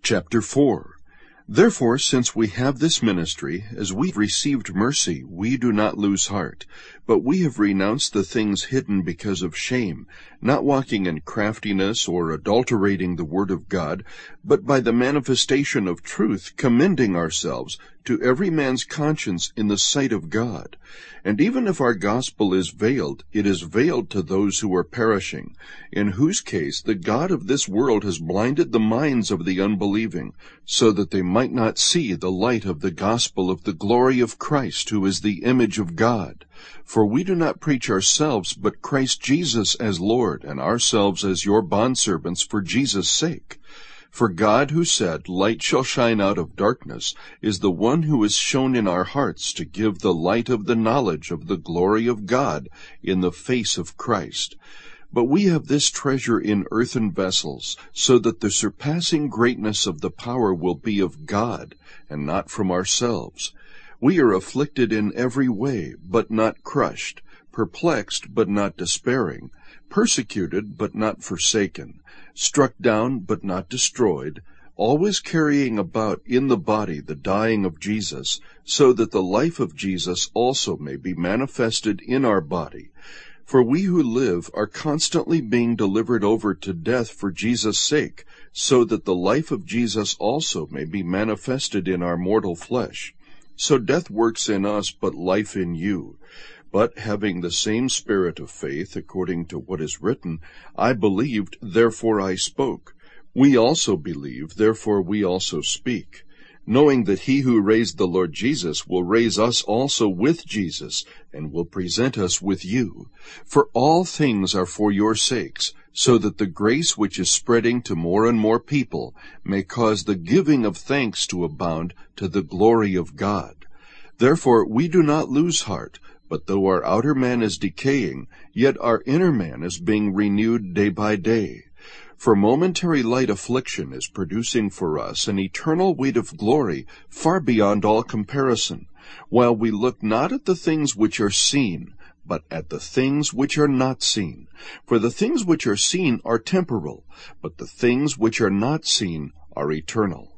Chapter 4. Therefore, since we have this ministry, as we received mercy, we do not lose heart, but we have renounced the things hidden because of shame, not walking in craftiness or adulterating the word of God, but by the manifestation of truth, commending ourselves to every man's conscience in the sight of God. And even if our gospel is veiled, it is veiled to those who are perishing, in whose case the God of this world has blinded the minds of the unbelieving, so that they might not see the light of the gospel of the glory of Christ, who is the image of God. For we do not preach ourselves, but Christ Jesus as Lord, and ourselves as your bondservants for Jesus' sake. For God, who said, "Light shall shine out of darkness," is the one who is shown in our hearts to give the light of the knowledge of the glory of God in the face of Christ. But we have this treasure in earthen vessels, so that the surpassing greatness of the power will be of God, and not from ourselves. We are afflicted in every way, but not crushed, perplexed, but not despairing, persecuted, but not forsaken, struck down, but not destroyed, always carrying about in the body the dying of Jesus, so that the life of Jesus also may be manifested in our body. For we who live are constantly being delivered over to death for Jesus' sake, so that the life of Jesus also may be manifested in our mortal flesh. So death works in us, but life in you. But having the same spirit of faith, according to what is written, "I believed, therefore I spoke." We also believe, therefore we also speak, knowing that he who raised the Lord Jesus will raise us also with Jesus, and will present us with you. For all things are for your sakes, so that the grace which is spreading to more and more people may cause the giving of thanks to abound to the glory of God. Therefore we do not lose heart, but though our outer man is decaying, yet our inner man is being renewed day by day. For momentary light affliction is producing for us an eternal weight of glory far beyond all comparison, while we look not at the things which are seen, but at the things which are not seen. For the things which are seen are temporal, but the things which are not seen are eternal.